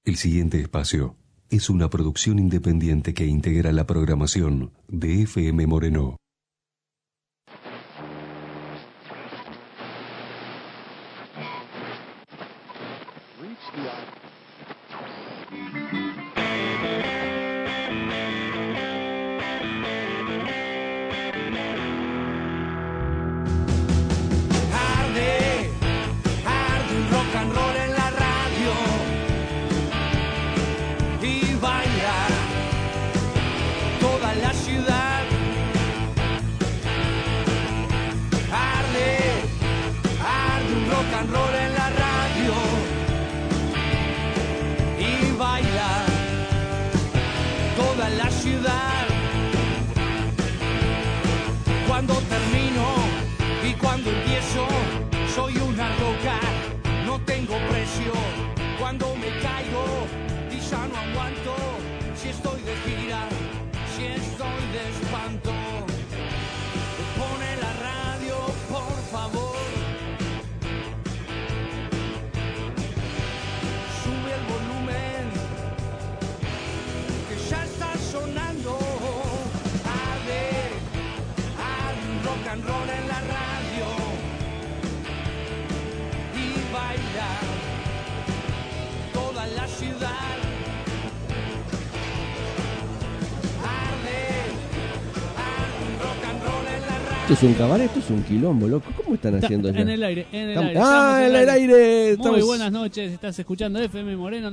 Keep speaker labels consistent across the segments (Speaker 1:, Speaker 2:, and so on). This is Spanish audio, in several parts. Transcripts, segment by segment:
Speaker 1: El siguiente espacio es una producción independiente que integra la programación de FM Moreno.
Speaker 2: Esto es un cabaret, esto es un quilombo, loco. ¿Cómo están haciendo allá?
Speaker 3: En el aire, en el aire.
Speaker 2: En el aire.
Speaker 3: Muy buenas noches, estás escuchando FM Moreno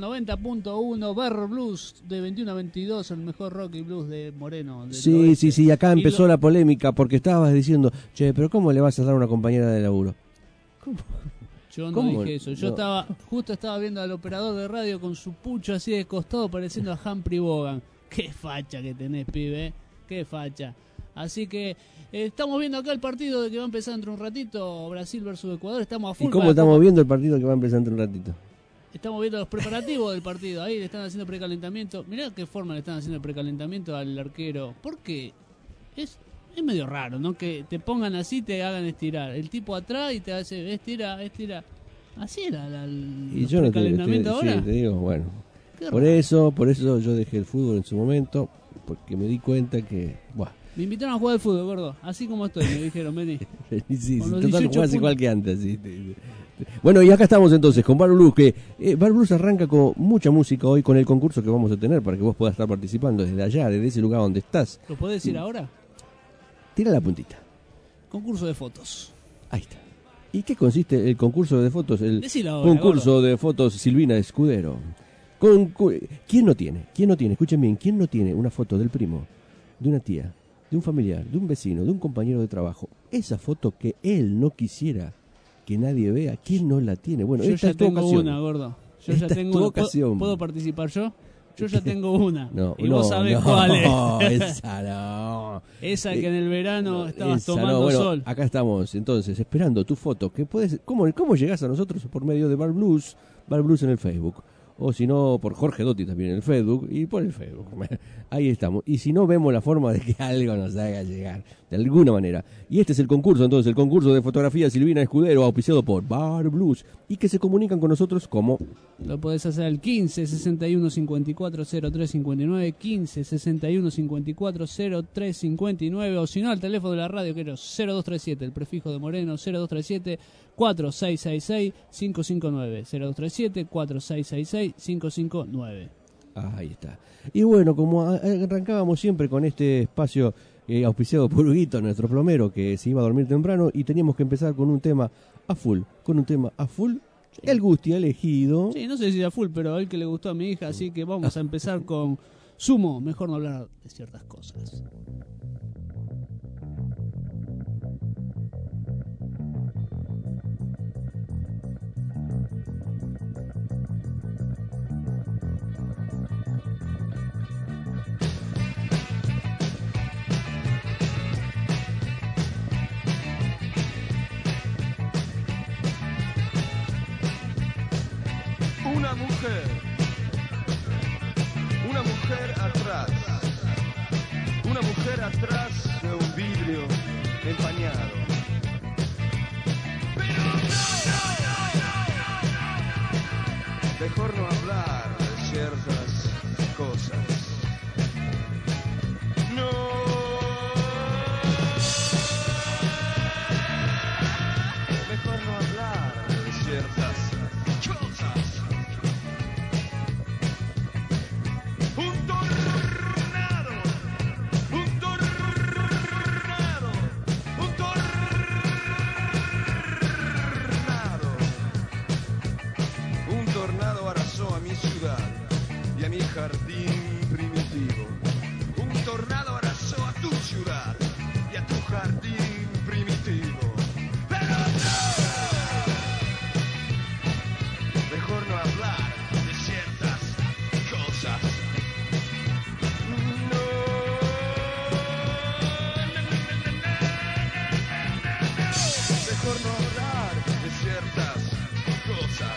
Speaker 3: 90.1, Barro Blues de 21 a 22, el mejor rock y blues de Moreno.
Speaker 2: Sí, acá empezó la polémica porque estabas diciendo, che, pero ¿cómo le vas a dar a una compañera de laburo?
Speaker 3: ¿Cómo? Yo no dije eso, yo estaba viendo al operador de radio con su pucho así de costado pareciendo a Humphrey Bogart. Qué facha que tenés, pibe, qué facha. Así que estamos viendo acá el partido que va a empezar dentro de un ratito, Brasil versus Ecuador, estamos a full.
Speaker 2: ¿Y cómo estamos viendo el partido que va a empezar dentro de un ratito?
Speaker 3: Estamos viendo los preparativos del partido, ahí le están haciendo precalentamiento. Mirá qué forma le están haciendo el precalentamiento al arquero, porque es medio raro, ¿no? Que te pongan así y te hagan estirar. El tipo atrás y te hace estira. Así era el precalentamiento ahora.
Speaker 2: Sí, te digo, bueno. Por eso yo dejé el fútbol en su momento, porque me di cuenta que...
Speaker 3: Me invitaron a jugar al fútbol, gordo. Así como estoy, me dijeron, vení.
Speaker 2: Sí, total, jugás igual que antes. Sí. Bueno, y acá estamos entonces con Bar Blues, que Bar Blues arranca con mucha música hoy con el concurso que vamos a tener para que vos puedas estar participando desde allá, desde ese lugar donde estás.
Speaker 3: ¿Lo podés decir ahora?
Speaker 2: Tira la puntita.
Speaker 3: Concurso de fotos.
Speaker 2: Ahí está. ¿Y qué consiste el concurso de fotos? El
Speaker 3: ahora,
Speaker 2: concurso
Speaker 3: gordo.
Speaker 2: De fotos Silvina Escudero. ¿Quién no tiene? Escuchen bien, ¿quién no tiene una foto del primo, de una tía, de un familiar, de un vecino, de un compañero de trabajo? Esa foto que él no quisiera que nadie vea, ¿quién no la tiene? Bueno,
Speaker 3: yo
Speaker 2: esta
Speaker 3: ya
Speaker 2: es tu
Speaker 3: tengo
Speaker 2: ocasión.
Speaker 3: una, gordo. Yo
Speaker 2: esta
Speaker 3: ya tengo
Speaker 2: es tu
Speaker 3: una.
Speaker 2: ocasión.
Speaker 3: ¿Puedo participar yo? Yo ya tengo una.
Speaker 2: Y
Speaker 3: vos sabés cuál es.
Speaker 2: No, esa no.
Speaker 3: Esa que en el verano estabas
Speaker 2: esa
Speaker 3: tomando sol.
Speaker 2: Acá estamos, entonces, esperando tu foto. Que puedes, ¿cómo llegás a nosotros? Por medio de Bar Blues en el Facebook. O si no, por Jorge Dotti también en el Facebook. Y por el Facebook. Ahí estamos. Y si no, vemos la forma de que algo nos haga llegar. De alguna manera. Y este es el concurso, entonces. El concurso de fotografía Silvina Escudero, auspiciado por Bar Blues. Y que se comunican con nosotros como...
Speaker 3: Lo podés hacer al 15 61 54 03 59. 15 61 54 03 59. O si no, al teléfono de la radio, que era 0237. El prefijo de Moreno, 0237 4666 559. 0237 4666 559.
Speaker 2: Ahí está. Y bueno, como arrancábamos siempre con este espacio auspiciado por Huguito, nuestro plomero, que se iba a dormir temprano, y teníamos que empezar con un tema a full. Sí. El Gusti ha elegido.
Speaker 3: Sí, no sé si a full, pero a él que le gustó a mi hija, así que vamos a empezar con Sumo. Mejor no hablar de ciertas cosas.
Speaker 4: Una mujer atrás de un vidrio empañado. Mejor no hablar de ciertas cosas. No. Mejor no hablar de ciertas cosas. Un tornado, un tornado, un tornado. Un tornado arrasó a mi ciudad y a mi jardín primitivo. Un tornado arrasó a tu ciudad y a tu jardín primitivo. Pero no. Mejor no hablar de ciertas cosas. No. Mejor no hablar de ciertas cosas.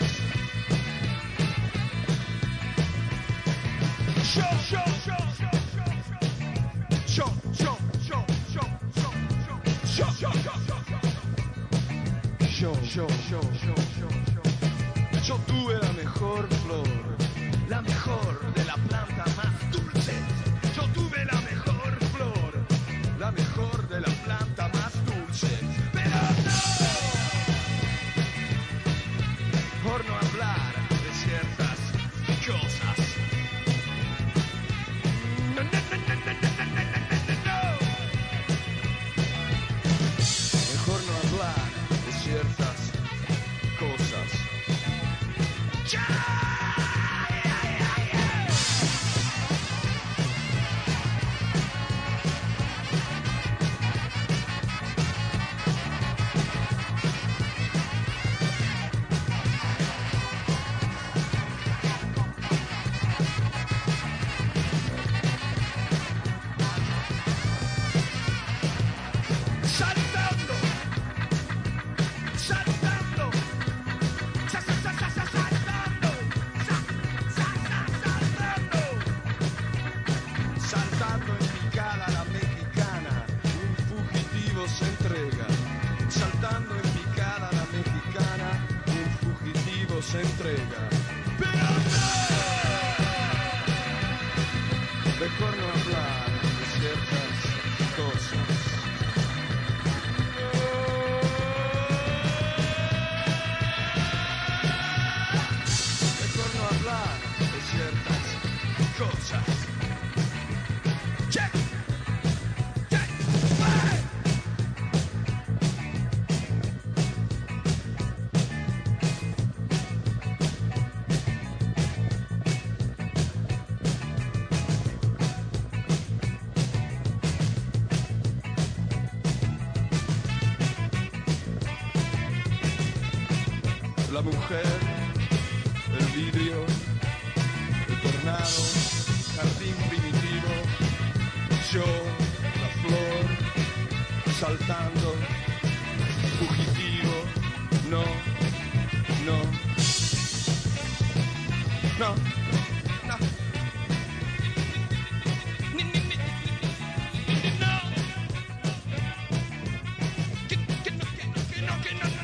Speaker 4: Yo, yo, yo, yo, yo, yo, yo, yo, yo, yo, yo, yo, yo tuve la mejor flor, la mejor de la planta más dulce. Yo tuve la mejor flor, la mejor de la planta más dulce. Pero no, por no hablar de ciertas cosas. No, no, no, no, no, no, no, no, no. Mejor no hablar de ciertas cosas. ¡Ya! Saltando, saltando, saltando, saltando en picada la mexicana, un fugitivo se entrega. Saltando en picada la mexicana, un fugitivo se entrega. Pero no, mejor no hablar de ciertas cosas. Mejor no hablar de ciertas cosas. Check, check, bye. La mujer, el vidrio, el tornado, jardín primitivo, yo, la flor, saltando, fugitivo, no, no, no, no. Ni, ni, ni, ni, no. Que no, que no, que no, que no.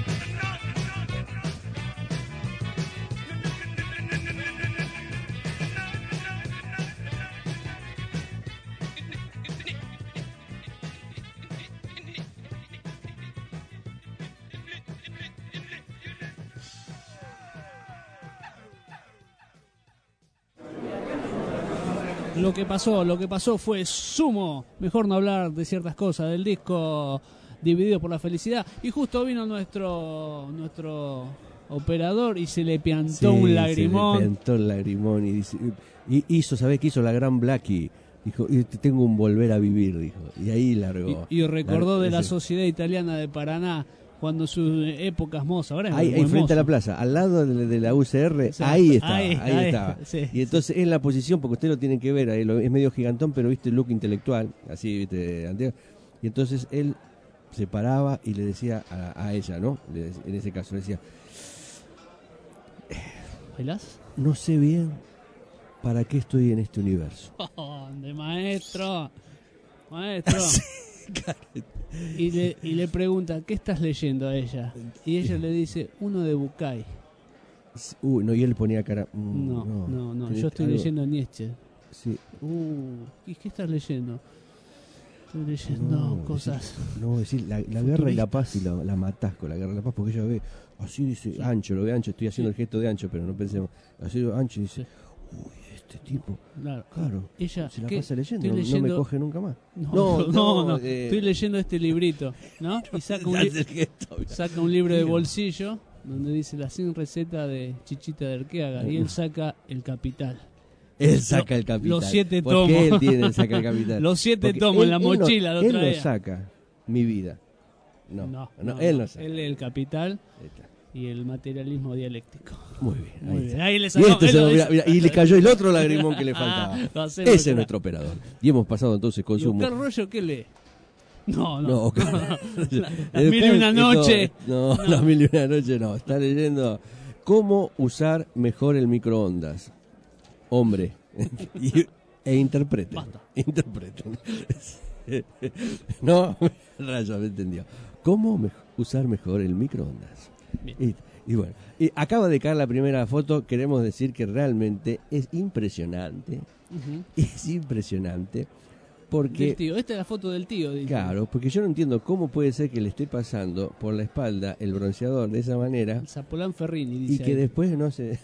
Speaker 3: Lo que pasó fue Sumo. Mejor no hablar de ciertas cosas del disco Dividido por la Felicidad. Y justo vino nuestro operador y se le piantó un lagrimón.
Speaker 2: Se le piantó el lagrimón y hizo, ¿sabés qué hizo la gran Blackie? Dijo, tengo un volver a vivir, dijo. Y ahí largó.
Speaker 3: Y recordó de la Sociedad Italiana de Paraná, cuando sus épocas mozas. Ahora es
Speaker 2: ahí frente
Speaker 3: mozo.
Speaker 2: a la plaza, al lado de la UCR,
Speaker 3: Exacto.
Speaker 2: ahí estaba.
Speaker 3: Sí,
Speaker 2: y entonces en la posición, porque ustedes lo tienen que ver, ahí es medio gigantón, pero viste el look intelectual, así, viste, antiguo. Y entonces él se paraba y le decía a ella, ¿no? En ese caso, le decía,
Speaker 3: ¿Bailás?
Speaker 2: no sé bien para qué estoy en este universo.
Speaker 3: Oh, de maestro. Y le pregunta, ¿qué estás leyendo a ella? Y ella le dice, uno de Bucay.
Speaker 2: No, y él ponía cara.
Speaker 3: No. Yo estoy
Speaker 2: algo-
Speaker 3: leyendo Nietzsche.
Speaker 2: Sí.
Speaker 3: ¿Y qué estás leyendo? Estoy leyendo cosas.
Speaker 2: No, decir la guerra y la paz, y la matás con la guerra y la paz, porque ella ve, así dice, Ancho, lo ve Ancho, estoy haciendo el gesto de Ancho, pero no pensemos, así lo Ancho y dice, este tipo, claro,
Speaker 3: Ella,
Speaker 2: se la
Speaker 3: ¿qué?
Speaker 2: pasa leyendo,
Speaker 3: Estoy
Speaker 2: no me
Speaker 3: leyendo-
Speaker 2: coge nunca más.
Speaker 3: No. Estoy leyendo este librito, ¿no? Y saca un libro de bolsillo donde dice las 100 recetas de Chichita de Arqueaga y él saca El Capital.
Speaker 2: Él saca el Capital.
Speaker 3: Los 7
Speaker 2: ¿Por
Speaker 3: tomos.
Speaker 2: qué él tiene el saca el Capital?
Speaker 3: Los 7
Speaker 2: Porque
Speaker 3: tomos en la
Speaker 2: él no-
Speaker 3: mochila lo
Speaker 2: Él
Speaker 3: traía.
Speaker 2: no saca mi vida. No, él no saca.
Speaker 3: Él El Capital
Speaker 2: Ahí está.
Speaker 3: y el materialismo dialéctico.
Speaker 2: Muy bien.
Speaker 3: Muy
Speaker 2: ahí
Speaker 3: bien.
Speaker 2: está.
Speaker 3: Ahí le
Speaker 2: Y,
Speaker 3: sacó.
Speaker 2: este
Speaker 3: él
Speaker 2: se
Speaker 3: lo
Speaker 2: lo-
Speaker 3: dice.
Speaker 2: mira, y le cayó el otro lagrimón que le faltaba.
Speaker 3: Lo hacemos
Speaker 2: Ese es
Speaker 3: otra.
Speaker 2: nuestro operador. Y hemos pasado entonces con
Speaker 3: ¿Y
Speaker 2: su
Speaker 3: Oscar Rollo qué lee? No.
Speaker 2: Las
Speaker 3: Mil y una noche.
Speaker 2: No, las mil y una noche no. Está leyendo cómo usar mejor el microondas. Hombre. E interpreten.
Speaker 3: Basta.
Speaker 2: Interpreten. No, Rayo me entendió. ¿Cómo usar mejor el microondas?
Speaker 3: Bien.
Speaker 2: Y bueno, y acaba de caer la primera foto. Queremos decir que realmente es impresionante.
Speaker 3: Ujú.
Speaker 2: Es impresionante. Porque
Speaker 3: Del tío. Esta es la foto del tío. Dice.
Speaker 2: claro, porque yo no entiendo cómo puede ser que le esté pasando por la espalda el bronceador de esa manera
Speaker 3: El Zapolán Ferrini,
Speaker 2: y
Speaker 3: dice.
Speaker 2: que
Speaker 3: ahí.
Speaker 2: después no se...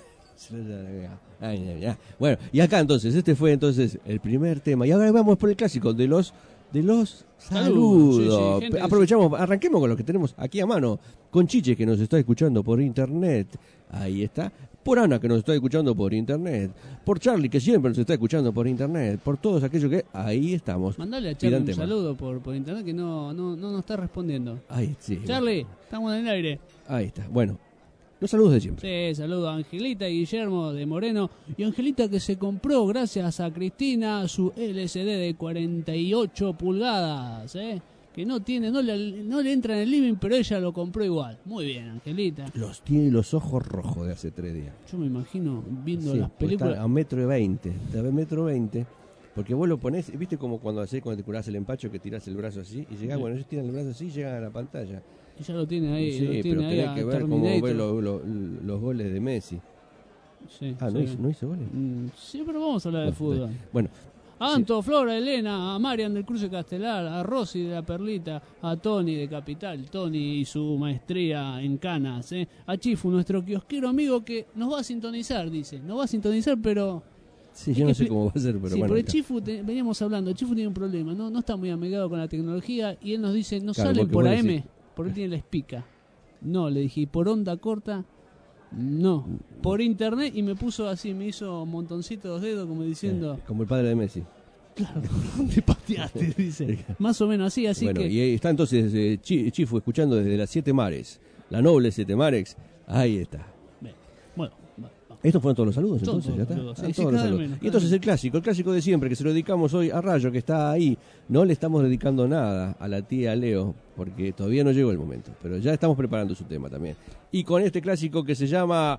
Speaker 2: Bueno, y acá entonces, este fue entonces el primer tema. Y ahora vamos por el clásico de los saludos.
Speaker 3: Sí, sí, gente que
Speaker 2: Aprovechamos, arranquemos con lo que tenemos aquí a mano. Con Chiche, que nos está escuchando por internet. Ahí está. Por Ana, que nos está escuchando por internet. Por Charlie, que siempre nos está escuchando por internet. Por todos aquellos que... Ahí estamos.
Speaker 3: Mandale a
Speaker 2: Pidan
Speaker 3: Charlie un
Speaker 2: tema.
Speaker 3: saludo por internet que no nos está respondiendo.
Speaker 2: Ahí, sí.
Speaker 3: Charlie, estamos en el aire.
Speaker 2: Ahí está. Bueno, los saludos de siempre.
Speaker 3: Sí, saludo a Angelita y Guillermo de Moreno. Y Angelita que se compró, gracias a Cristina, su LCD de 48 pulgadas, que no le entra en el living, pero ella lo compró igual. Muy bien, Angelita.
Speaker 2: Tiene los ojos rojos de hace 3 días.
Speaker 3: Yo me imagino viendo
Speaker 2: Sí,
Speaker 3: las
Speaker 2: pues
Speaker 3: películas.
Speaker 2: está a 1,20 m. Está a 1,20 m. Porque vos lo ponés, viste como cuando te curás el empacho, que tirás el brazo así y llegás,
Speaker 3: Sí.
Speaker 2: bueno, ellos tiran el brazo así y llegan a la pantalla.
Speaker 3: Y ya lo tiene ahí,
Speaker 2: Sí,
Speaker 3: lo
Speaker 2: pero
Speaker 3: tiene ahí
Speaker 2: tenés
Speaker 3: a
Speaker 2: que ver cómo
Speaker 3: Terminator.
Speaker 2: ve los goles de Messi.
Speaker 3: Sí,
Speaker 2: Ah,
Speaker 3: sí.
Speaker 2: ¿no hizo goles?
Speaker 3: Sí, pero vamos a hablar de fútbol.
Speaker 2: Bueno,
Speaker 3: A Anto, Flora, Elena, a Marian del Cruce Castelar, a Rosy de la Perlita, a Tony de Capital, Tony y su maestría en canas, a Chifu, nuestro kiosquero amigo que nos va a sintonizar, dice. Nos va a sintonizar, pero...
Speaker 2: sí, yo no sé cómo va a ser, pero
Speaker 3: sí,
Speaker 2: bueno.
Speaker 3: porque
Speaker 2: acá.
Speaker 3: Chifu, veníamos hablando, Chifu tiene un problema, no está muy amigado con la tecnología y él nos dice, no
Speaker 2: Claro,
Speaker 3: salen
Speaker 2: porque
Speaker 3: por
Speaker 2: vos
Speaker 3: AM,
Speaker 2: decís-
Speaker 3: porque él tiene la espica. No, le dije, ¿y por onda corta? No, por internet y me puso así, me hizo un montoncito de dedos como diciendo...
Speaker 2: Como el padre de Messi.
Speaker 3: Claro, ¿dónde pateaste? Dice. Más o menos así, así
Speaker 2: Bueno,
Speaker 3: que...
Speaker 2: y ahí está entonces Chifu escuchando desde las 7 mares. La noble 7 mares. Ahí está.
Speaker 3: Bien. Bueno, va.
Speaker 2: Estos fueron todos los saludos,
Speaker 3: Son
Speaker 2: entonces, ya
Speaker 3: todos
Speaker 2: está.
Speaker 3: los saludos,
Speaker 2: Ah,
Speaker 3: sí,
Speaker 2: todos
Speaker 3: sí,
Speaker 2: los
Speaker 3: cada
Speaker 2: saludos.
Speaker 3: menos,
Speaker 2: Y
Speaker 3: cada
Speaker 2: entonces
Speaker 3: menos.
Speaker 2: el clásico de siempre, que se lo dedicamos hoy a Rayo, que está ahí. No le estamos dedicando nada a la tía Leo, porque todavía no llegó el momento, pero ya estamos preparando su tema también. Y con este clásico que se llama...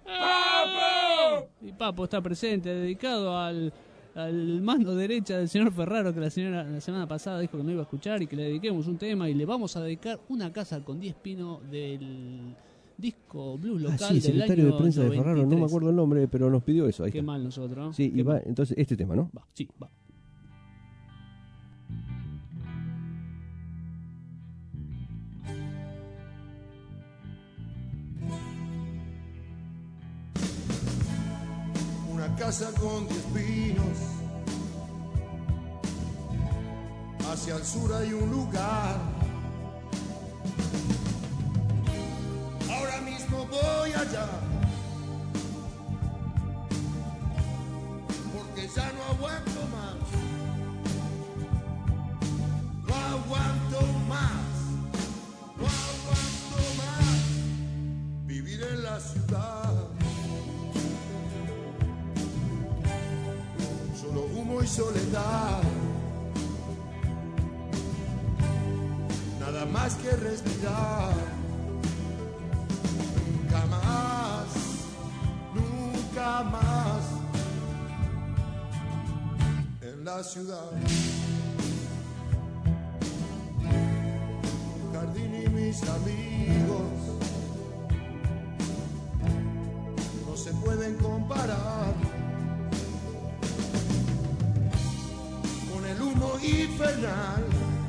Speaker 3: Y Papo está presente, dedicado al mano derecha del señor Ferraro, que la semana pasada dijo que no iba a escuchar y que le dediquemos un tema y le vamos a dedicar una casa con 10 pinos del disco blues local
Speaker 2: sí,
Speaker 3: del
Speaker 2: secretario
Speaker 3: año
Speaker 2: de prensa de Ferraro, no
Speaker 3: 93.
Speaker 2: me acuerdo el nombre, pero nos pidió eso. Ahí
Speaker 3: Qué
Speaker 2: está.
Speaker 3: mal nosotros, ¿no?
Speaker 2: Sí,
Speaker 3: Qué
Speaker 2: y va,
Speaker 3: mal.
Speaker 2: entonces este tema, ¿no?
Speaker 3: Va, sí, va.
Speaker 4: Una casa con 10 pinos. Hacia el sur hay un lugar. Ahora mismo voy allá. Porque ya no aguanto más. No aguanto más. No aguanto más. Vivir en la ciudad. Solo humo y soledad. Nada más que respirar. Nunca más, nunca más. En la ciudad. Un jardín y mis amigos. pueden comparar con el humo infernal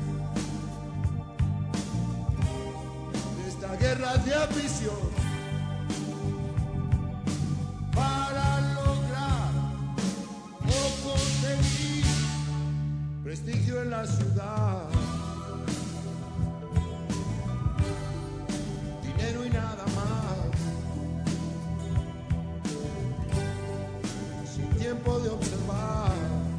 Speaker 4: de esta guerra de afición para lograr o conseguir prestigio en la ciudad, dinero y nada más, sin tiempo de observar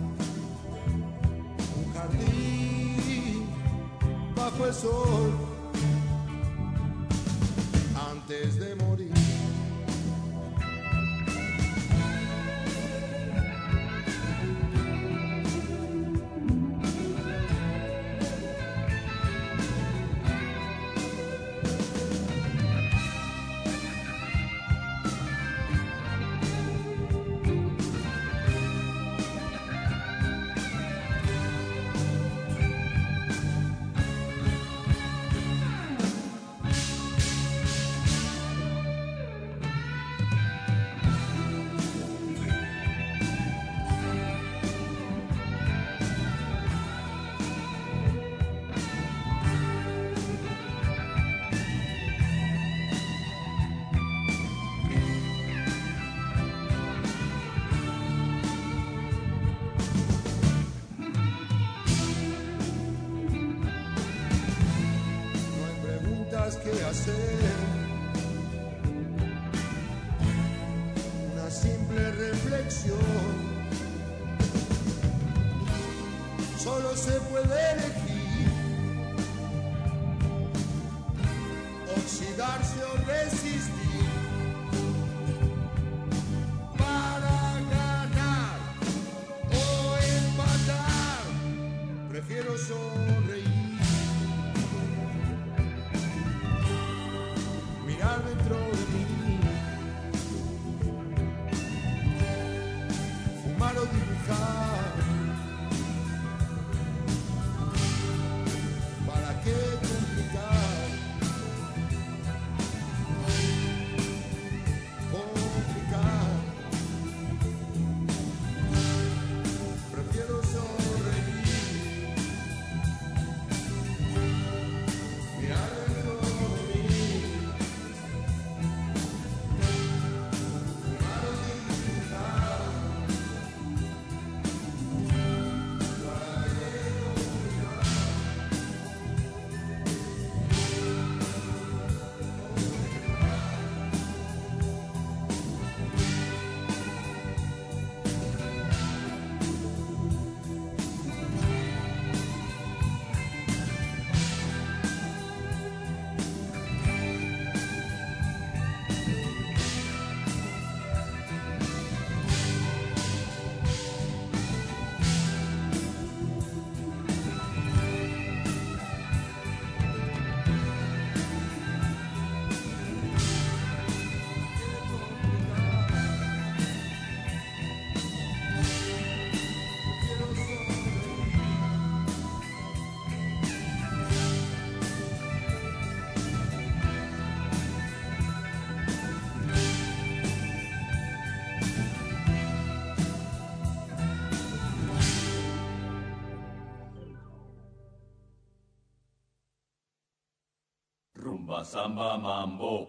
Speaker 4: un jardín bajo el sol antes de morir. Que hacer una simple reflexión, solo se puede elegir oxidarse o resistir. Para ganar o empatar, prefiero sonreír. Mirar dentro de mí, fumar o dibujar. ¿Para qué complicar? Complicar. Prefiero sonreír. Mirar dentro de mí.
Speaker 5: Rumba, samba, mambo.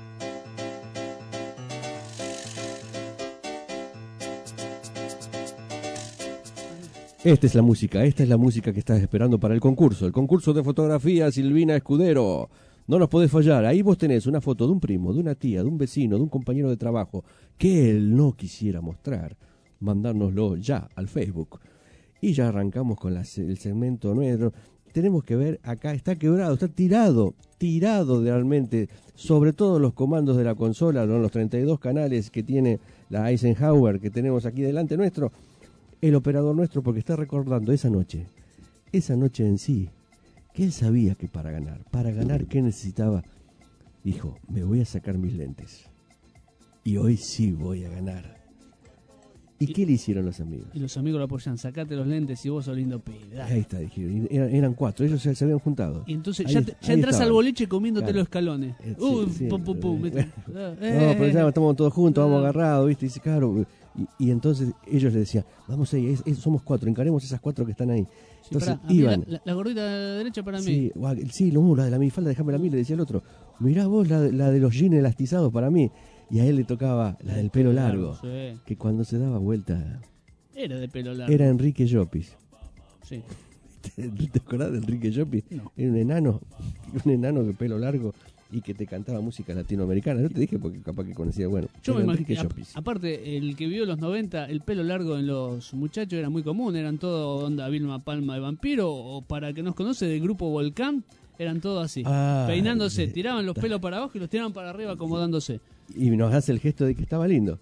Speaker 2: Esta es la música que estás esperando para el concurso de fotografía Silvina Escudero. No nos podés fallar, ahí vos tenés una foto de un primo, de una tía, de un vecino, de un compañero de trabajo que él no quisiera mostrar. Mandárnoslo ya al Facebook. Y ya arrancamos con el segmento nuestro. Tenemos que ver, acá está quebrado, está tirado realmente, sobre todo los comandos de la consola, los 32 canales que tiene la Eisenhower que tenemos aquí delante nuestro. El operador nuestro, porque está recordando esa noche en sí, que él sabía que para ganar, ¿qué necesitaba? Dijo, me voy a sacar mis lentes, y hoy sí voy a ganar. ¿Y qué le hicieron los amigos?
Speaker 3: Y los amigos lo apoyan, sacate los lentes y vos sos lindo pibe.
Speaker 2: Ahí está, dijeron. Eran 4, ellos se habían juntado.
Speaker 3: Y entonces
Speaker 2: Ahí
Speaker 3: ya
Speaker 2: estaban.
Speaker 3: entras al boliche comiéndote
Speaker 2: Claro.
Speaker 3: los escalones.
Speaker 2: Sí, sí.
Speaker 3: Pum, pum, pum.
Speaker 2: No, pero ya estamos todos juntos, vamos agarrados, ¿viste? Y dice, claro. Y entonces ellos le decían, vamos ahí, somos 4, encaremos esas 4 que están ahí.
Speaker 3: Sí,
Speaker 2: Entonces
Speaker 3: pará, a mí
Speaker 2: iban.
Speaker 3: la gordita derecha para mí.
Speaker 2: Sí, la de la minifalda, déjame a mí, le decía el otro. Mirá vos la de los jeans elastizados para mí. Y a él le tocaba la del pelo largo.
Speaker 3: Sí.
Speaker 2: Que cuando se daba vuelta
Speaker 3: Era de pelo largo.
Speaker 2: era Enrique Llopis.
Speaker 3: Sí.
Speaker 2: ¿Te acordás de Enrique Llopis?
Speaker 3: No.
Speaker 2: Era un enano de pelo largo y que te cantaba música latinoamericana. Yo te dije porque capaz que conocía, bueno,
Speaker 3: Yo
Speaker 2: era
Speaker 3: me
Speaker 2: Enrique
Speaker 3: imagino,
Speaker 2: Llopis.
Speaker 3: aparte, el que vivió los 90, el pelo largo en los muchachos era muy común, eran todo onda Vilma Palma de Vampiro, o para que nos conoce, del grupo Volcán, eran todos así,
Speaker 2: Ah,
Speaker 3: peinándose,
Speaker 2: sí.
Speaker 3: tiraban los pelos para abajo y los tiraban para arriba acomodándose.
Speaker 2: Y nos hace el gesto de que estaba lindo.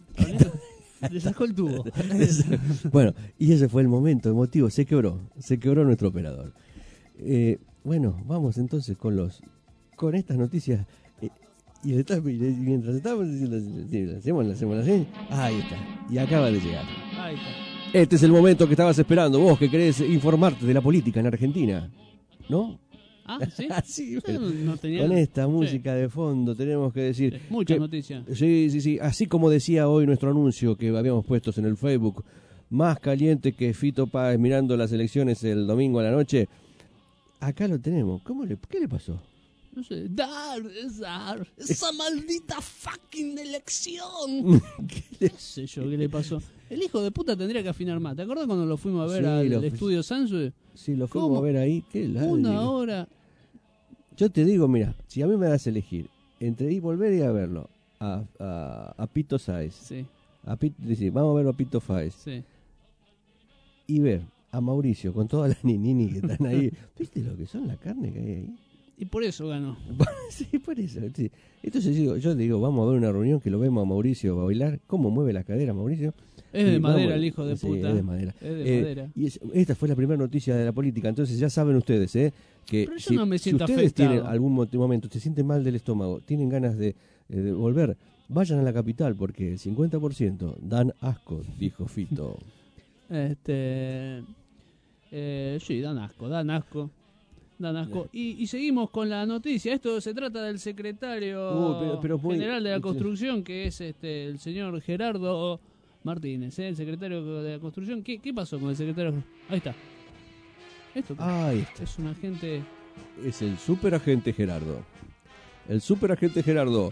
Speaker 3: Le sacó el tubo.
Speaker 2: Bueno, y ese fue el momento emotivo, se quebró nuestro operador. Bueno, vamos entonces con estas noticias. Y mientras estábamos diciendo, hacemos así, ahí está, y acaba de llegar.
Speaker 3: Ahí está.
Speaker 2: Este es el momento que estabas esperando, vos que querés informarte de la política en Argentina, ¿no?
Speaker 3: Ah, ¿sí?
Speaker 2: Así,
Speaker 3: Yo no tenía...
Speaker 2: con esta
Speaker 3: Sí.
Speaker 2: música de fondo tenemos que decir...
Speaker 3: Muchas
Speaker 2: que-
Speaker 3: noticias.
Speaker 2: Sí, así como decía hoy nuestro anuncio que habíamos puesto en el Facebook, más caliente que Fito Páez mirando las elecciones el domingo a la noche, acá lo tenemos. ¿Qué le pasó?
Speaker 3: No sé, dar, esa maldita fucking elección. ¿Qué sé yo qué le pasó? El hijo de puta tendría que afinar más. ¿Te acuerdas cuando lo fuimos a ver
Speaker 2: Sí,
Speaker 3: al estudio Sansue?
Speaker 2: Sí, lo fuimos
Speaker 3: ¿Cómo?
Speaker 2: a ver ahí. Qué ladri.
Speaker 3: Una hora.
Speaker 2: Yo te digo, mira, si a mí me das a elegir entre ir volver y a verlo a Pito Sáez,
Speaker 3: Sí,
Speaker 2: decir, vamos a verlo a Pito Sáez
Speaker 3: sí.
Speaker 2: y ver a Mauricio con todas las ninini que están ahí, ¿viste lo que son la carne que hay ahí?
Speaker 3: Y por eso ganó.
Speaker 2: Sí, por eso. Sí. Entonces yo digo, vamos a ver una reunión que lo vemos a Mauricio bailar, cómo mueve la cadera Mauricio.
Speaker 3: Es de
Speaker 2: Y
Speaker 3: madera
Speaker 2: vamos-
Speaker 3: el hijo de
Speaker 2: sí,
Speaker 3: puta.
Speaker 2: es de madera.
Speaker 3: Es de madera.
Speaker 2: Y esta fue la primera noticia de la política, entonces ya saben ustedes, que
Speaker 3: Pero yo no me
Speaker 2: si
Speaker 3: siento
Speaker 2: ustedes
Speaker 3: afectado.
Speaker 2: tienen algún momento, se sienten mal del estómago, tienen ganas de volver, vayan a la capital porque el 50% dan asco, dijo Fito.
Speaker 3: Sí, dan asco. Y seguimos con la noticia. Esto se trata del secretario
Speaker 2: pero muy-
Speaker 3: general de la construcción, que es el señor Gerardo Martínez, el secretario de la construcción. ¿Qué pasó con el secretario? Ahí está. Esto
Speaker 2: Ahí está.
Speaker 3: es un agente.
Speaker 2: Es el superagente Gerardo. El superagente Gerardo,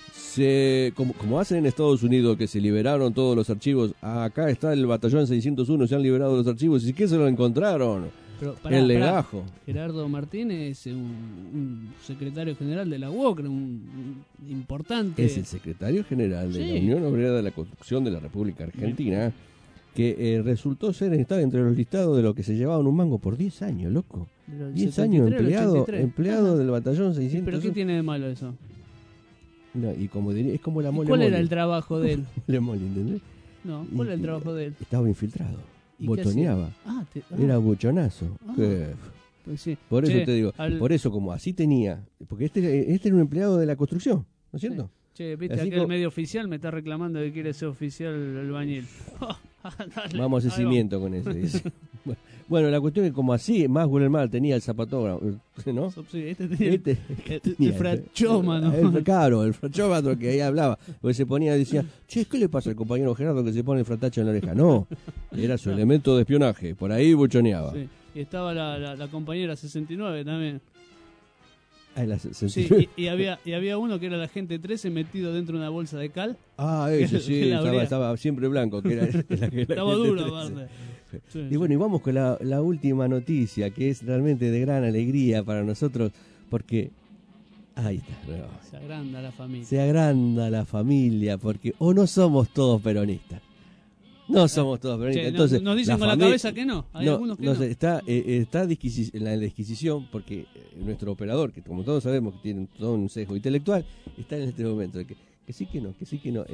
Speaker 2: como hacen en Estados Unidos, que se liberaron todos los archivos, acá está el batallón 601, se han liberado los archivos, ¿y qué se lo encontraron?
Speaker 3: Pero,
Speaker 2: El legajo.
Speaker 3: Gerardo Martínez es un secretario general de la UOCRA, un importante.
Speaker 2: Es el secretario general de
Speaker 3: Sí.
Speaker 2: la Unión Obrera de la Construcción de la República Argentina, que resultó estar entre los listados de los que se llevaban un mango por 10 años, loco.
Speaker 3: del
Speaker 2: 10 años
Speaker 3: 73 al 83.
Speaker 2: empleado
Speaker 3: Ajá.
Speaker 2: del batallón
Speaker 3: ¿Y
Speaker 2: 601.
Speaker 3: ¿Pero qué tiene de malo eso?
Speaker 2: No, y como diría, es como la
Speaker 3: ¿Y
Speaker 2: mole
Speaker 3: ¿Cuál era
Speaker 2: mole.
Speaker 3: el trabajo de él?
Speaker 2: Mole mole, ¿entendés?
Speaker 3: No, ¿cuál era el trabajo de él?
Speaker 2: Estaba infiltrado,
Speaker 3: ¿Y qué
Speaker 2: botoneaba,
Speaker 3: hacía?
Speaker 2: era buchonazo.
Speaker 3: Ah.
Speaker 2: que-
Speaker 3: Pues sí.
Speaker 2: Por eso
Speaker 3: Che,
Speaker 2: te digo,
Speaker 3: al-
Speaker 2: por eso como así tenía, porque este era un empleado de la construcción, ¿no es cierto?
Speaker 3: Che, viste,
Speaker 2: Así
Speaker 3: aquel
Speaker 2: como-
Speaker 3: medio oficial me está reclamando que quiere ser oficial el albañil. Dale,
Speaker 2: Vamos a hacer
Speaker 3: ahí
Speaker 2: cimiento con ese. Dice. Bueno, la cuestión es como así, más mal tenía el zapatógrafo, ¿no?
Speaker 3: Sí, este tenía
Speaker 2: Este-
Speaker 3: el
Speaker 2: tenía-
Speaker 3: frachómano.
Speaker 2: Claro, el frachómetro que ahí hablaba. Porque se ponía, decía, che, ¿qué le pasa al compañero Gerardo que se pone el fratacho en la oreja? No, era su elemento de espionaje, por ahí buchoneaba.
Speaker 3: Sí. Y estaba la compañera 69 también.
Speaker 2: Ah,
Speaker 3: Sí, y había uno que era la gente 13 metido dentro de una bolsa de cal.
Speaker 2: ese sí,
Speaker 3: que la abría.
Speaker 2: estaba siempre blanco, que era la
Speaker 3: Estaba
Speaker 2: gente
Speaker 3: duro,
Speaker 2: 13.
Speaker 3: aparte. Sí,
Speaker 2: Y bueno, y vamos con la última noticia, que es realmente de gran alegría para nosotros, porque ahí está, no,
Speaker 3: se agranda la familia.
Speaker 2: se agranda la familia, porque o no somos todos peronistas. No somos todos peronistas.
Speaker 3: Che,
Speaker 2: Entonces,
Speaker 3: nos dicen con la cabeza que no. Hay algunos que no.
Speaker 2: Está en la disquisición, porque nuestro operador, que como todos sabemos que tiene todo un sesgo intelectual, está en este momento de que sí que no, que sí que no.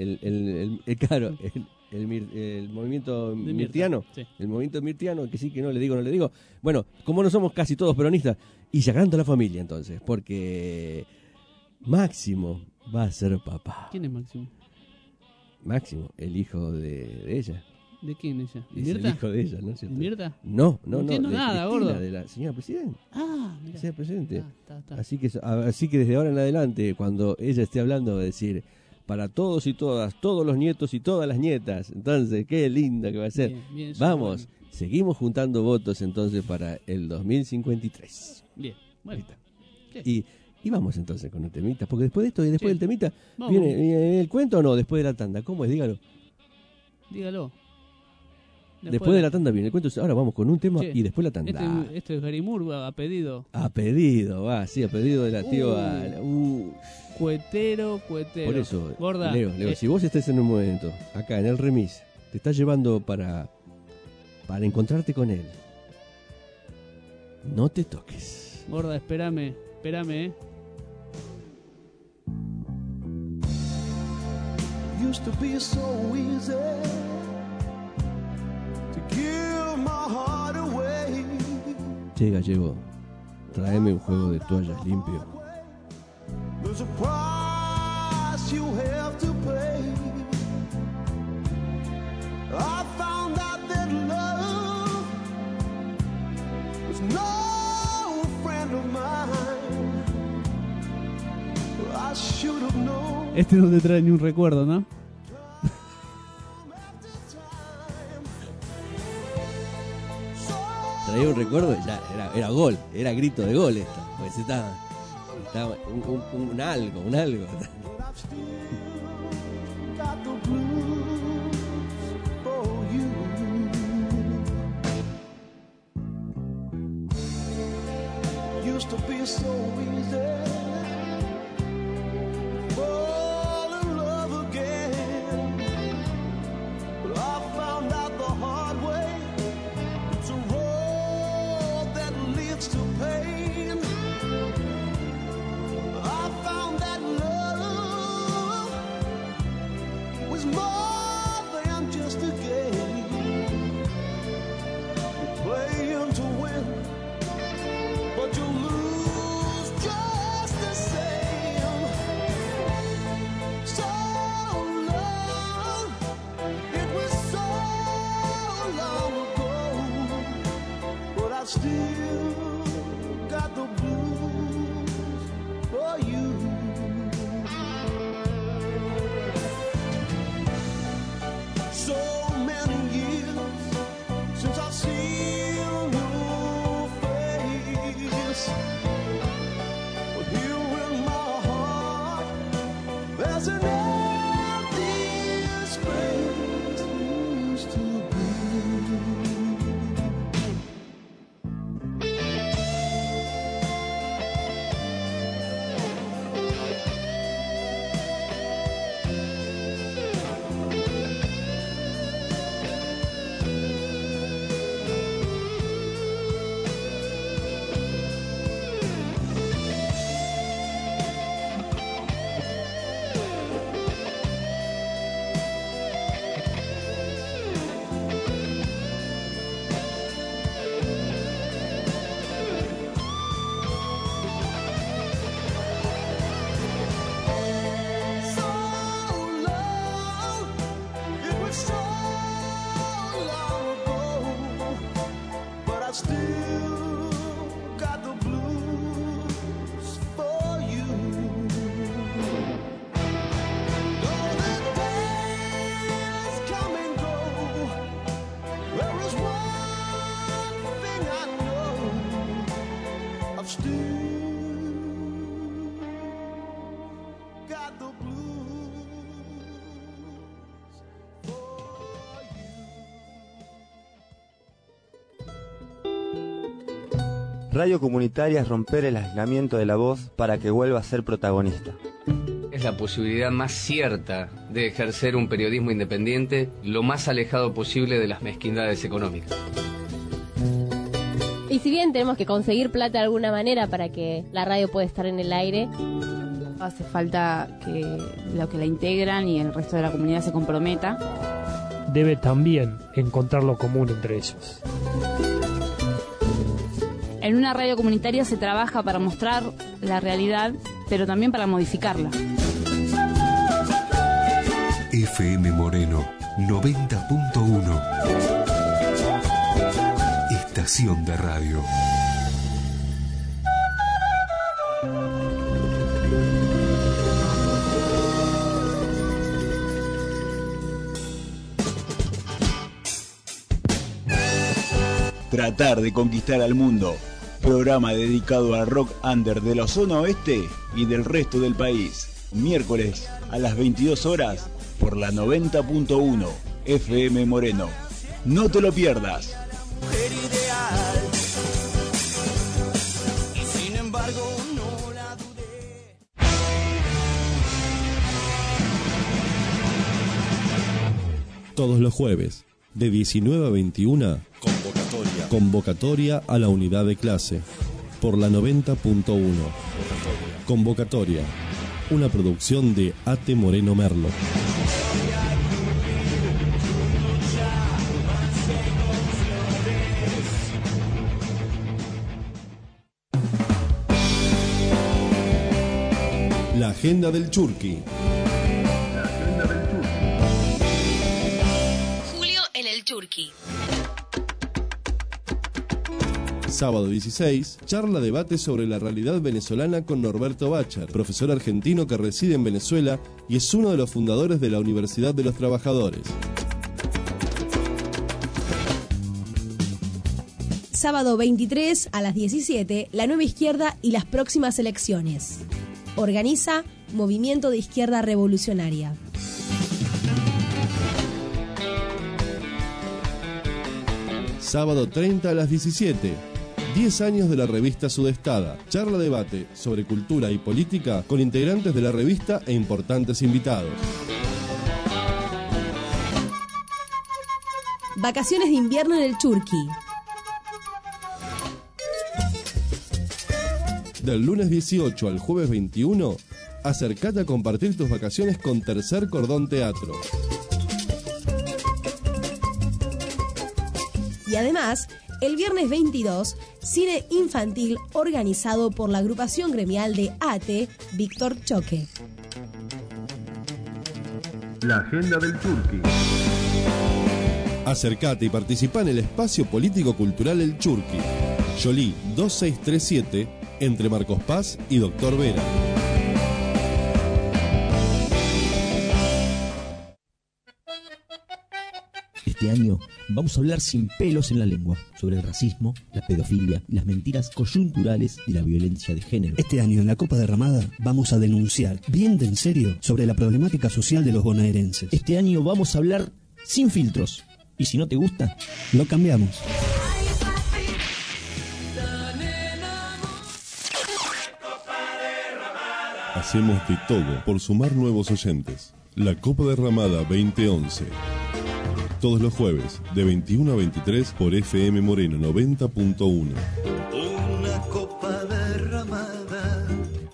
Speaker 2: El movimiento
Speaker 3: De Mirta,
Speaker 2: mirtiano,
Speaker 3: sí.
Speaker 2: el movimiento mirtiano, que sí que no, le digo, no le digo. Bueno, como no somos casi todos peronistas, y se agranda la familia entonces, porque Máximo va a ser papá.
Speaker 3: ¿Quién es Máximo?
Speaker 2: Máximo, el hijo de ella.
Speaker 3: ¿De quién ella?
Speaker 2: Es el
Speaker 3: ¿Mirta?
Speaker 2: hijo de ella, ¿no es cierto?
Speaker 3: ¿Mirta?
Speaker 2: No,
Speaker 3: No entiendo
Speaker 2: de
Speaker 3: nada,
Speaker 2: Cristina,
Speaker 3: gordo.
Speaker 2: de la señora presidenta.
Speaker 3: Ah, mira.
Speaker 2: Señora presidente.
Speaker 3: Está.
Speaker 2: Así que desde ahora en adelante, cuando ella esté hablando, de decir para todos y todas, todos los nietos y todas las nietas. Entonces, qué linda que va a ser.
Speaker 3: Bien, bien, eso
Speaker 2: Vamos,
Speaker 3: es bueno.
Speaker 2: seguimos juntando votos entonces para el 2053.
Speaker 3: Bien, bueno.
Speaker 2: Ahí
Speaker 3: Sí.
Speaker 2: Y vamos entonces con el temita, porque después de esto y después
Speaker 3: Sí.
Speaker 2: del temita,
Speaker 3: Vamos.
Speaker 2: ¿viene el cuento o no? Después de la tanda, ¿cómo es? Dígalo.
Speaker 3: Dígalo.
Speaker 2: Después de la tanda viene el cuento, ahora vamos con un tema
Speaker 3: Sí.
Speaker 2: y después la tanda.
Speaker 3: Este es Garimur a pedido.
Speaker 2: A pedido, va, sí, a pedido de la tío.
Speaker 3: Cuetero.
Speaker 2: Por eso,
Speaker 3: Gorda.
Speaker 2: Leo, si vos estés en un momento, acá en el remis, te estás llevando para encontrarte con él, no te toques.
Speaker 3: Gorda, espérame,
Speaker 4: Used to be so easy to give my heart away.
Speaker 2: Che, gallego, tráeme un juego de toallas limpio.
Speaker 4: There's a price you have to pay. I found out that love was no friend of mine. I should have known.
Speaker 3: Este no te trae ni un recuerdo, ¿no?
Speaker 2: Traía un recuerdo, ya era gol, era grito de gol esto, pues estaba un algo.
Speaker 4: Got the blues for you. Used to be so easy. Fall in love again. But I found out the hard way. It's a road that leads to pain. I found that love was more than just a game. You're playing to win, but you lose just the same. So long, it was so long ago, but I still got the blues for you. So many years since I've seen your face, but here in my heart there's an empty space used to be. So long, it was so long ago, but I still got the blues for you. Though the days come and go, there is one thing I know: I've still got the blues for you.
Speaker 6: Radio comunitaria es romper el aislamiento de la voz para que vuelva a ser protagonista.
Speaker 7: Es la posibilidad más cierta de ejercer un periodismo independiente lo más alejado posible de las mezquindades económicas.
Speaker 8: Y si bien tenemos que conseguir plata de alguna manera para que la radio pueda estar en el aire,
Speaker 9: hace falta que los que la integran y el resto de la comunidad se comprometa.
Speaker 10: Debe también encontrar lo común entre ellos.
Speaker 9: En una radio comunitaria se trabaja para mostrar la realidad, pero también para modificarla.
Speaker 1: FM Moreno 90.1. Estación de radio.
Speaker 11: Tratar de conquistar al mundo. Programa dedicado al rock under de la zona oeste y del resto del país. Miércoles a las 22 horas por la 90.1 FM Moreno. No te lo pierdas.
Speaker 4: Mujer ideal, y sin embargo no la dudé.
Speaker 12: Todos los jueves, de 19 a 21, Convocatoria a la unidad de clase, por la 90.1. Convocatoria, una producción de A.T. Moreno Merlo. La agenda del Churqui.
Speaker 13: Julio en el Churqui.
Speaker 12: Sábado 16, charla debate sobre la realidad venezolana con Norberto Bacher, profesor argentino que reside en Venezuela y es uno de los fundadores de la Universidad de los Trabajadores.
Speaker 14: Sábado 23 a las 17, la nueva izquierda y las próximas elecciones. Organiza Movimiento de Izquierda Revolucionaria.
Speaker 12: Sábado 30 a las 17. 10 años de la revista Sudestada. Charla debate sobre cultura y política con integrantes de la revista e importantes invitados.
Speaker 14: Vacaciones de invierno en el Churqui.
Speaker 12: Del lunes 18 al jueves 21, acércate a compartir tus vacaciones con Tercer Cordón Teatro.
Speaker 14: Y además, el viernes 22, cine infantil organizado por la agrupación gremial de ATE, Víctor Choque.
Speaker 1: La agenda del Churqui.
Speaker 12: Acércate y participa en el espacio político-cultural El Churqui. Yolí 2637, entre Marcos Paz y Doctor Vera.
Speaker 15: Este año vamos a hablar sin pelos en la lengua sobre el racismo, la pedofilia y las mentiras coyunturales de la violencia de género.
Speaker 16: Este año en la Copa Derramada vamos a denunciar bien de en serio sobre la problemática social de los bonaerenses.
Speaker 15: Este año vamos a hablar sin filtros. Y si no te gusta,
Speaker 16: lo cambiamos.
Speaker 12: Hacemos de todo por sumar nuevos oyentes. La Copa Derramada 2011. Todos los jueves, de 21 a 23 por FM Moreno 90.1.
Speaker 4: Una copa derramada.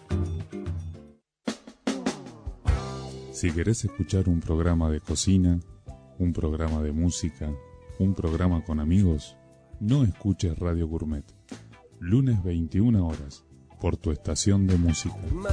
Speaker 17: Si querés escuchar un programa de cocina, un programa de música, un programa con amigos, no escuches Radio Gourmet. Lunes 21 horas, por tu estación de música.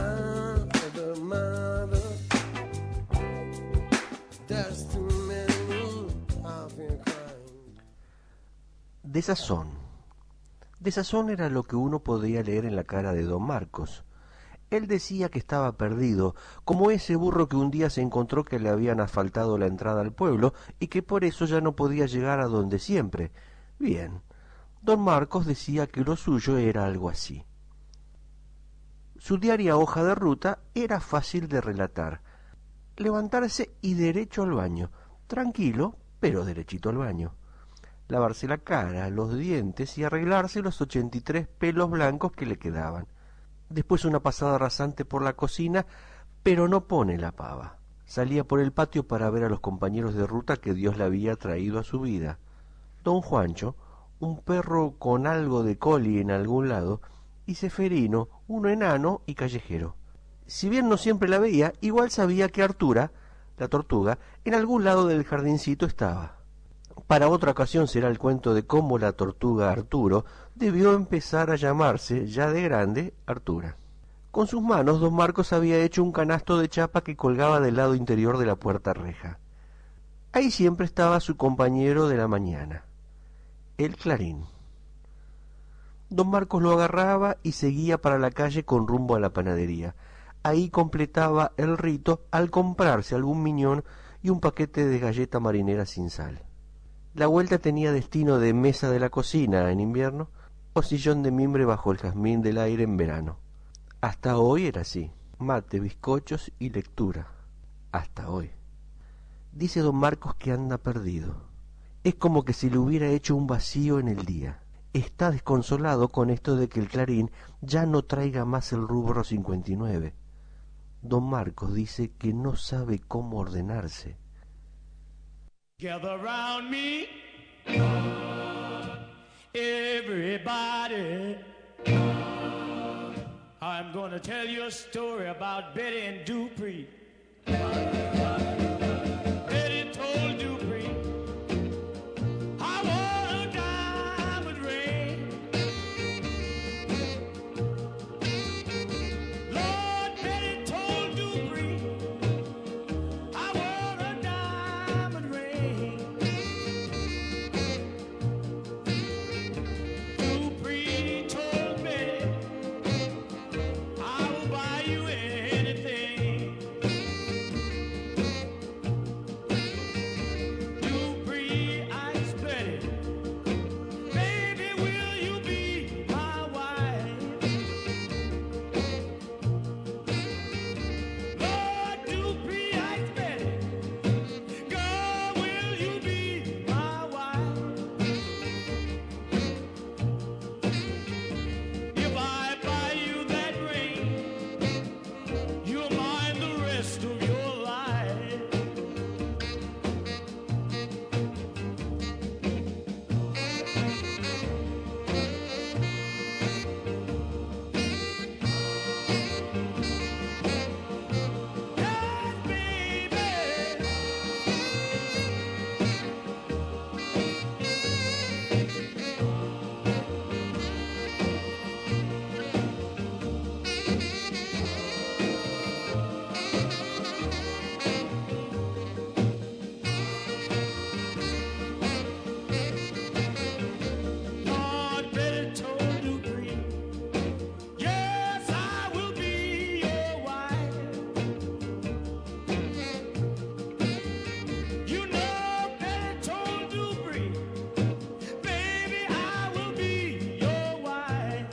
Speaker 18: Desazón. Desazón era lo que uno podía leer en la cara de don Marcos. Él decía que estaba perdido, como ese burro que un día se encontró que le habían asfaltado la entrada al pueblo y que por eso ya no podía llegar a donde siempre. Bien, don Marcos decía que lo suyo era algo así. Su diaria hoja de ruta era fácil de relatar. Levantarse y derecho al baño, tranquilo, pero derechito al baño. Lavarse la cara, los dientes y arreglarse los 83 pelos blancos que le quedaban. Después una pasada rasante por la cocina, pero no pone la pava. Salía por el patio para ver a los compañeros de ruta que Dios le había traído a su vida. Don Juancho, un perro con algo de coli en algún lado, y Ceferino, uno enano y callejero. Si bien no siempre la veía, igual sabía que Artura, la tortuga, en algún lado del jardincito estaba. Para otra ocasión será el cuento de cómo la tortuga Arturo debió empezar a llamarse, ya de grande, Artura. Con sus manos, don Marcos había hecho un canasto de chapa que colgaba del lado interior de la puerta reja. Ahí siempre estaba su compañero de la mañana, el Clarín. Don Marcos lo agarraba y seguía para la calle con rumbo a la panadería. Ahí completaba el rito al comprarse algún miñón y un paquete de galleta marinera sin sal. La vuelta tenía destino de mesa de la cocina en invierno o sillón de mimbre bajo el jazmín del aire en verano. Hasta hoy era así, mate, bizcochos y lectura. Hasta hoy. Dice don Marcos que anda perdido. Es como que se le hubiera hecho un vacío en el día. Está desconsolado con esto de que el Clarín ya no traiga más el rubro 59. Don Marcos dice que no sabe cómo ordenarse.
Speaker 4: Gather round me, everybody. I'm gonna tell you a story about Betty and Dupree. Betty told Dupree, I want a diamond ring. Lord, Betty told Dupree, I want a diamond ring. Dupree told Betty, I will buy you anything. Dupree asked Betty, baby, will you be my wife? Lord, Dupree asked Betty, girl, will you be my wife? If I buy you that ring, you'll mind the rest of your life. Yes, baby. Lord, Betty told Dupree, yes, I will be your wife. You know, Betty told Dupree, baby, I will be your wife.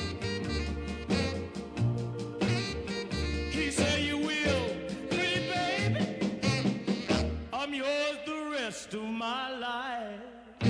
Speaker 4: He said you will, pretty baby, I'm yours the rest of my life.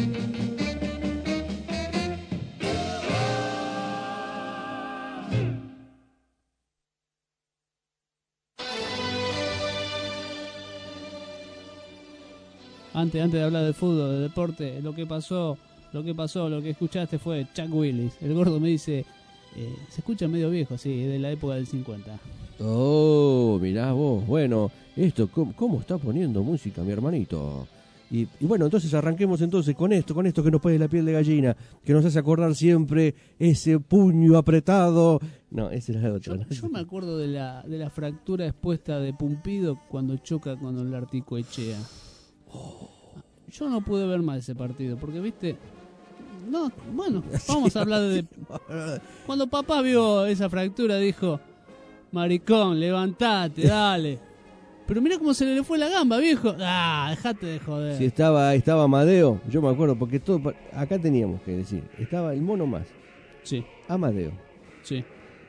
Speaker 3: Antes de hablar de fútbol, de deporte, lo que escuchaste fue Chuck Willis. El gordo me dice, se escucha medio viejo, sí, de la época del 50.
Speaker 2: Oh, mirá vos. Bueno, esto, ¿cómo está poniendo música mi hermanito? Y bueno, entonces arranquemos entonces con esto que nos pone la piel de gallina, que nos hace acordar siempre ese puño apretado. No, ese era el otro.
Speaker 3: Yo me acuerdo de la fractura expuesta de Pumpido cuando choca con el Articoechea. Yo no pude ver más ese partido, porque viste... No, bueno, vamos a hablar de... Cuando papá vio esa fractura dijo, maricón, levantate, dale. Pero mira cómo se le fue la gamba, viejo. Ah, dejate de joder.
Speaker 2: Si estaba Amadeo, yo me acuerdo, porque todo acá teníamos que decir, estaba el mono más.
Speaker 3: Sí.
Speaker 2: Amadeo.
Speaker 3: Sí.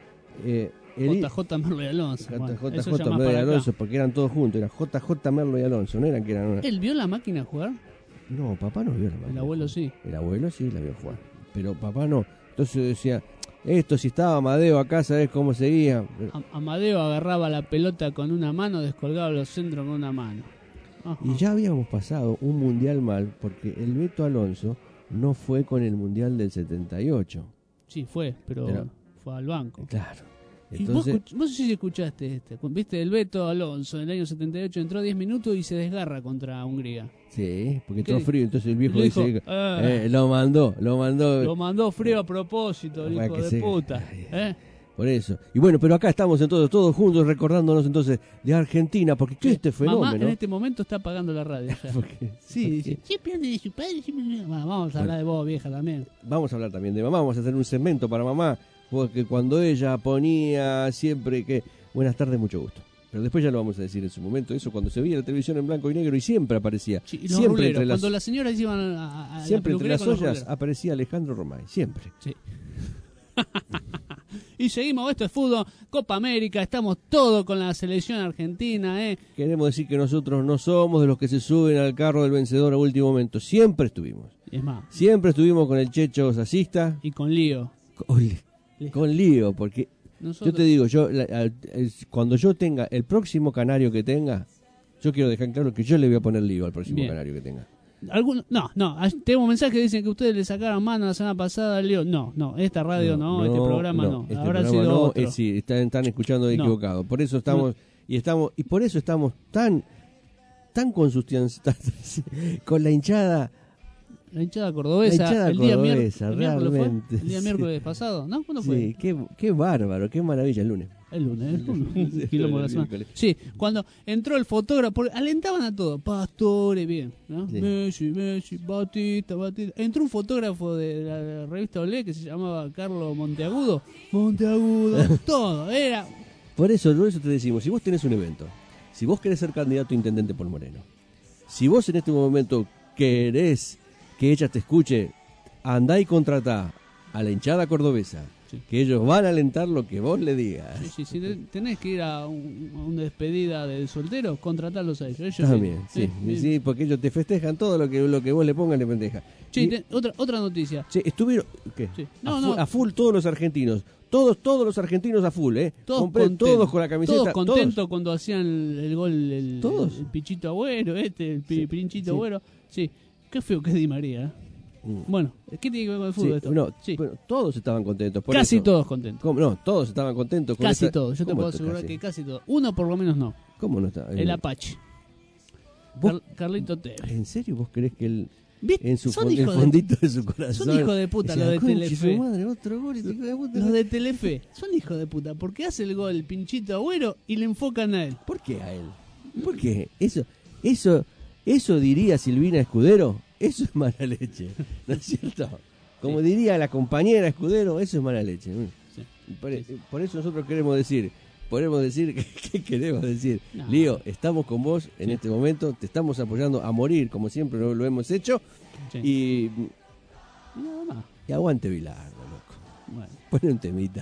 Speaker 3: JJ Merlo y Alonso.
Speaker 2: JJ Merlo y Alonso, porque eran todos juntos, era JJ Merlo y Alonso, no eran que eran...
Speaker 3: ¿Él vio la máquina jugar?
Speaker 2: No, papá no vio la máquina.
Speaker 3: El abuelo sí.
Speaker 2: El abuelo sí la vio jugar, pero papá no. Entonces decía, esto si estaba Amadeo acá, ¿sabés cómo seguía?
Speaker 3: Amadeo agarraba la pelota con una mano, descolgaba los centros con una mano. Ajá.
Speaker 2: Y ya habíamos pasado un mundial mal, porque el Beto Alonso no fue con el mundial del 78.
Speaker 3: Sí, fue, pero fue al banco.
Speaker 2: Claro.
Speaker 3: Entonces, y vos sí escuchaste viste, el Beto Alonso en el año 78 entró 10 minutos y se desgarra contra Hungría.
Speaker 2: Sí, porque todo frío, entonces el viejo
Speaker 3: dijo,
Speaker 2: dice, lo mandó.
Speaker 3: Lo mandó frío a propósito, el hijo de puta.
Speaker 2: Por eso. Y bueno, pero acá estamos entonces todos juntos recordándonos entonces de Argentina, porque ¿qué es este fenómeno?
Speaker 3: Mamá en este momento está apagando la radio. Ya. Sí, dice, siempre habla de su padre, siempre... Bueno, vamos a hablar de vos, vieja, también.
Speaker 2: Vamos a hablar también de mamá, vamos a hacer un segmento para mamá, porque cuando ella ponía siempre que... Buenas tardes, mucho gusto. Pero después ya lo vamos a decir en su momento, eso cuando se veía la televisión en blanco y negro y siempre aparecía.
Speaker 3: Sí,
Speaker 2: siempre entre
Speaker 3: cuando las señoras iban a
Speaker 2: siempre entre las ollas
Speaker 3: ruleros.
Speaker 2: aparecía Alejandro Romay, siempre.
Speaker 3: Sí. Y seguimos, esto es fútbol, Copa América, estamos todos con la selección argentina,
Speaker 2: Queremos decir que nosotros no somos de los que se suben al carro del vencedor a último momento, siempre estuvimos.
Speaker 3: Es más.
Speaker 2: Siempre estuvimos con el Checho Sasista.
Speaker 3: Y con Lío.
Speaker 2: Con Lío, porque nosotros... yo te digo, cuando yo tenga el próximo canario que tenga, yo quiero dejar claro que yo le voy a poner Lío al próximo canario que tenga.
Speaker 3: No, tengo mensajes que dicen que ustedes le sacaron mano la semana pasada al Lío. No, esta radio no, este programa no.
Speaker 2: Este
Speaker 3: Habrá
Speaker 2: programa
Speaker 3: sido
Speaker 2: no,
Speaker 3: otro.
Speaker 2: Sí, están escuchando equivocado. Por eso estamos y por eso estamos tan con la hinchada.
Speaker 3: La hinchada cordobesa, el día miércoles
Speaker 2: realmente.
Speaker 3: El día miércoles pasado, ¿no? ¿Cuándo fue?
Speaker 2: Sí, qué bárbaro, qué maravilla el lunes.
Speaker 3: El lunes. Sí, cuando entró el fotógrafo, alentaban a todos. Pastore, bien, ¿no? Sí. Messi, Batista. Entró un fotógrafo de la revista Olé que se llamaba Carlos Monteagudo, todo, era...
Speaker 2: Por eso te decimos, si vos tenés un evento, si vos querés ser candidato a intendente por Moreno, si vos en este momento querés que ella te escuche, andá y contratá a la hinchada cordobesa, que ellos van a alentar lo que vos le digas.
Speaker 3: Sí, si tenés que ir a una despedida de soltero, contratarlos a ellos.
Speaker 2: También, sí, porque ellos te festejan todo lo que vos le pongas, le festeja.
Speaker 3: Otra noticia.
Speaker 2: Estuvieron, ¿qué?
Speaker 3: Sí.
Speaker 2: A full todos los argentinos. Todos los argentinos a full,
Speaker 3: todos
Speaker 2: con la camiseta.
Speaker 3: Todos contentos cuando hacían el gol, el Pichito Agüero, el Pinchito Agüero. Sí, qué feo que es Di María. Bueno, ¿qué tiene que ver con el fútbol esto?
Speaker 2: Bueno, todos estaban contentos.
Speaker 3: Casi todos contentos.
Speaker 2: ¿Cómo? No, todos estaban contentos.
Speaker 3: Casi todos, yo te puedo asegurar que casi todos. Uno por lo menos no.
Speaker 2: ¿Cómo no está?
Speaker 3: El Apache. Carlito Tevez.
Speaker 2: ¿En serio vos creés que él...
Speaker 3: En
Speaker 2: el fondito de su corazón.
Speaker 3: Son hijos de puta los de Telefe.
Speaker 2: Madre, otro gol,
Speaker 3: los de Telefe son hijos de puta porque hace el gol Pinchito Agüero y le enfocan a él.
Speaker 2: ¿Por qué a él? ¿Por qué? Eso diría Silvina Escudero. Eso es mala leche, ¿no es cierto? Como diría la compañera Escudero, eso es mala leche. Sí. Por eso nosotros queremos decir, ¿qué queremos decir? No. Lío, estamos con vos en este momento, te estamos apoyando a morir, como siempre lo hemos hecho, y aguante Bilardo, loco. Bueno. Pone un temita.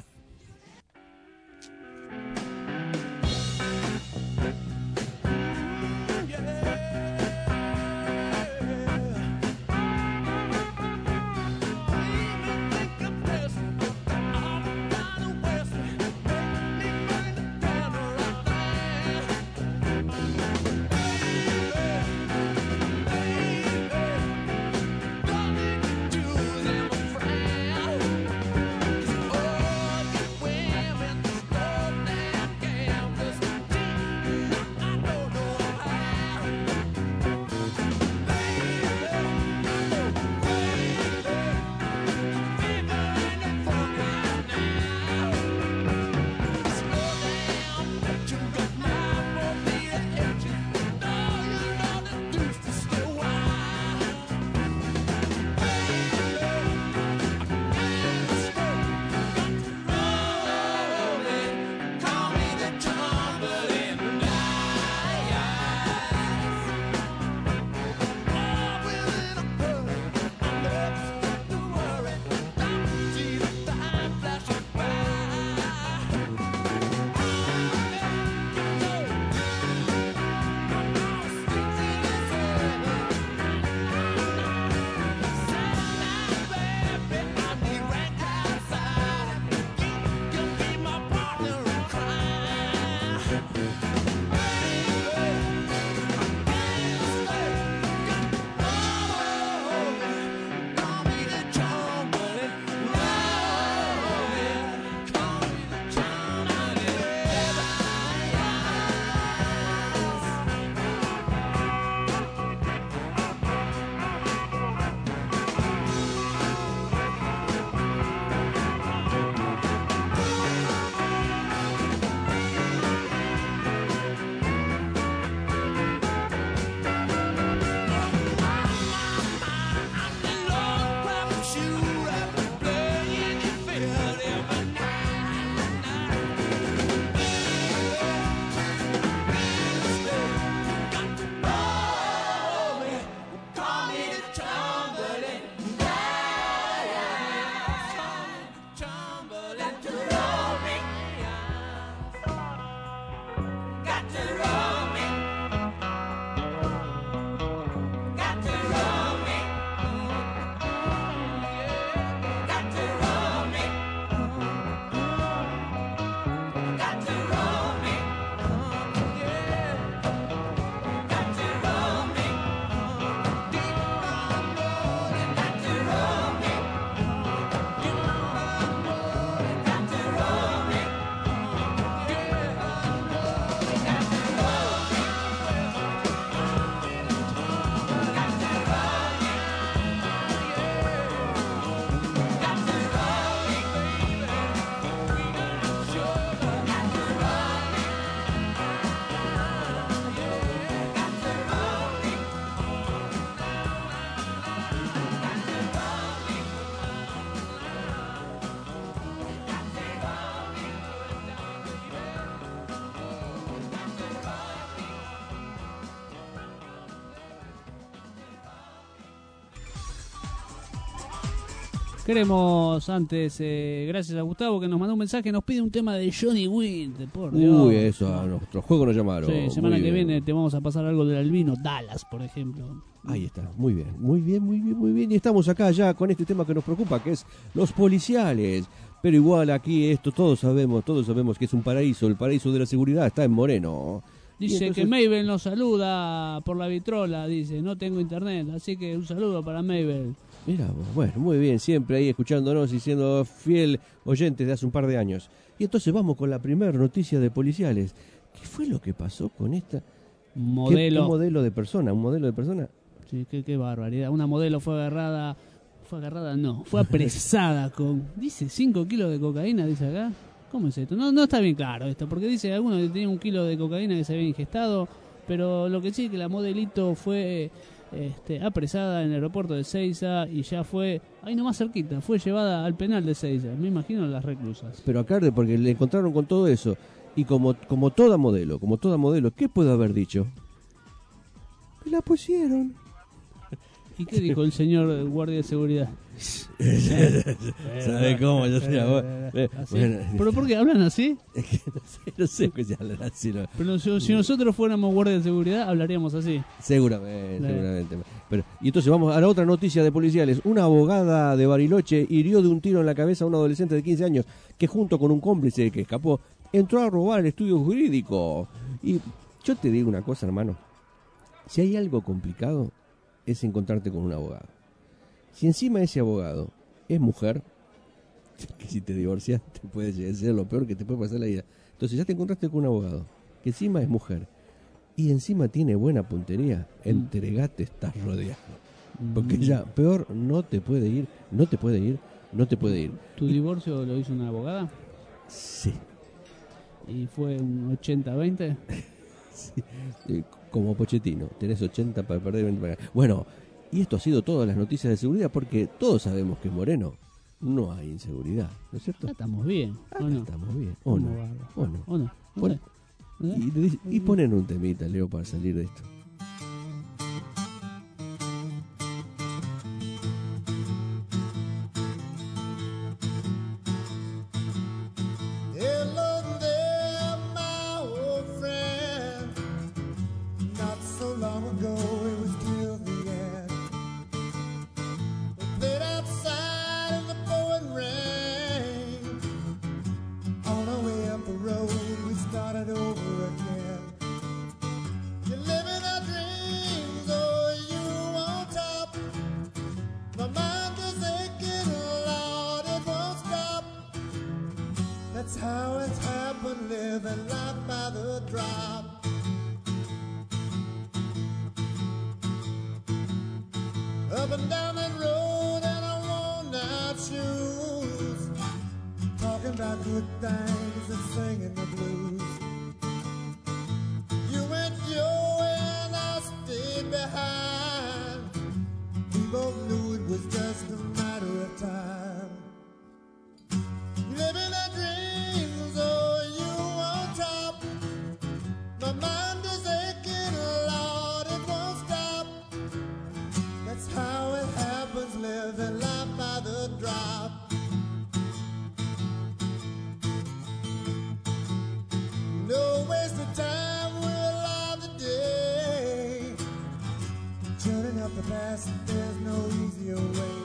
Speaker 3: Queremos antes, gracias a Gustavo que nos mandó un mensaje, nos pide un tema de Johnny Wind, por Dios.
Speaker 2: Uy, eso, a nuestro juego nos llamaron.
Speaker 3: Sí, semana
Speaker 2: Muy
Speaker 3: que
Speaker 2: bien.
Speaker 3: viene te vamos a pasar algo del albino Dallas, por ejemplo.
Speaker 2: Ahí está, muy bien, muy bien, muy bien, muy bien. Y estamos acá ya con este tema que nos preocupa, que es los policiales. Pero igual aquí esto todos sabemos que es un paraíso, el paraíso de la seguridad está en Moreno.
Speaker 3: Dice que Mabel nos saluda por la vitrola, dice, no tengo internet, así que un saludo para Mabel.
Speaker 2: Mira, bueno, muy bien, siempre ahí escuchándonos y siendo fiel oyente de hace un par de años. Y entonces vamos con la primera noticia de policiales. ¿Qué fue lo que pasó con esta
Speaker 3: Modelo.
Speaker 2: ¿Qué modelo de persona? ¿Un modelo de persona?
Speaker 3: Sí, qué barbaridad. Una modelo fue apresada con, dice, 5 kilos de cocaína, dice acá. ¿Cómo es esto? No está bien claro esto, porque dice alguno que tenía 1 kilo de cocaína que se había ingestado, pero lo que sí es que la modelito fue apresada en el aeropuerto de Seiza y ya fue, ahí nomás cerquita, fue llevada al penal de Seiza, me imagino las reclusas.
Speaker 2: Pero acá, porque le encontraron con todo eso, y como toda modelo, ¿qué puede haber dicho? Me la pusieron.
Speaker 3: ¿Y qué dijo el señor guardia de seguridad?
Speaker 2: ¿Sabe cómo? Yo sé, bueno,
Speaker 3: ¿Pero por qué hablan así?
Speaker 2: No sé qué se hablan así. No.
Speaker 3: Pero si nosotros fuéramos guardia de seguridad, hablaríamos así.
Speaker 2: Seguramente. Pero, y entonces vamos a la otra noticia de policiales. Una abogada de Bariloche hirió de un tiro en la cabeza a un adolescente de 15 años que junto con un cómplice que escapó, entró a robar el estudio jurídico. Y yo te digo una cosa, hermano. Si hay algo complicado, es encontrarte con un abogado. Si encima ese abogado es mujer, que si te divorcias te puede llegar a ser lo peor que te puede pasar en la vida. Entonces ya te encontraste con un abogado que encima es mujer y encima tiene buena puntería, entregate, estás rodeado. Porque ya peor no te puede ir.
Speaker 3: ¿Tu divorcio lo hizo una abogada?
Speaker 2: Sí.
Speaker 3: ¿Y fue un 80-20?
Speaker 2: Sí. Como Pochettino, tenés 80 para perder y 20 para ganar. Bueno, y esto ha sido todas las noticias de seguridad porque todos sabemos que en Moreno no hay inseguridad, ¿no es cierto?
Speaker 3: Estamos bien, ¿o no?
Speaker 2: Estamos bien, ¿o no? Y ponen un temita, Leo, para salir de esto.
Speaker 19: Up and down that road and I worn out shoes, talking about good things and singing the blues. You went your way and I stayed behind. We both knew it was just a matter of time. Living our dreams, oh, you on top. My mind is aching, Lord, it won't stop. That's how it happens, living life by the drop. No waste of time, we're alive today. Turning up the past, there's no easier way.